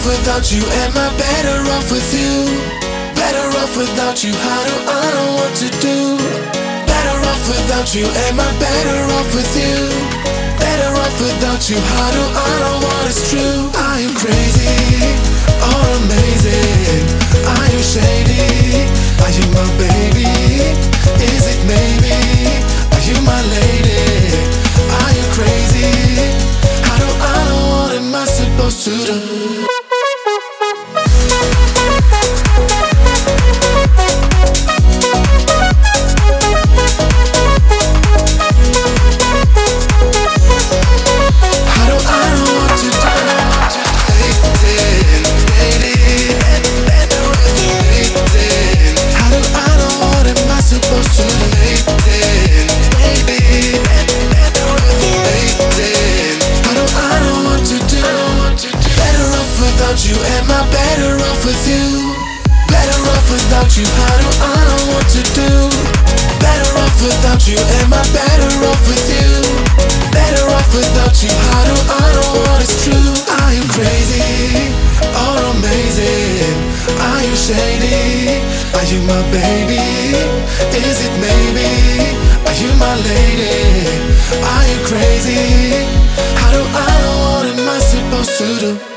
off without you? Am I better off with you? Better off without you, how do I know what to do? Better off without you, am I better off with you? Better off without you, how do I know what is true? Are you crazy or amazing? Are you shady? Are you my baby? Is it maybe? Are you my lady? Are you crazy? How do I know what am I supposed to do? You, am I better off with you? Better off without you, how do I know what to do? Better off without you, am I better off with you? Better off without you, how do I know what is true? Are you crazy or amazing? Are you shady? Are you my baby? Is it maybe? Are you my lady? Are you crazy? How do I know what am I supposed to do?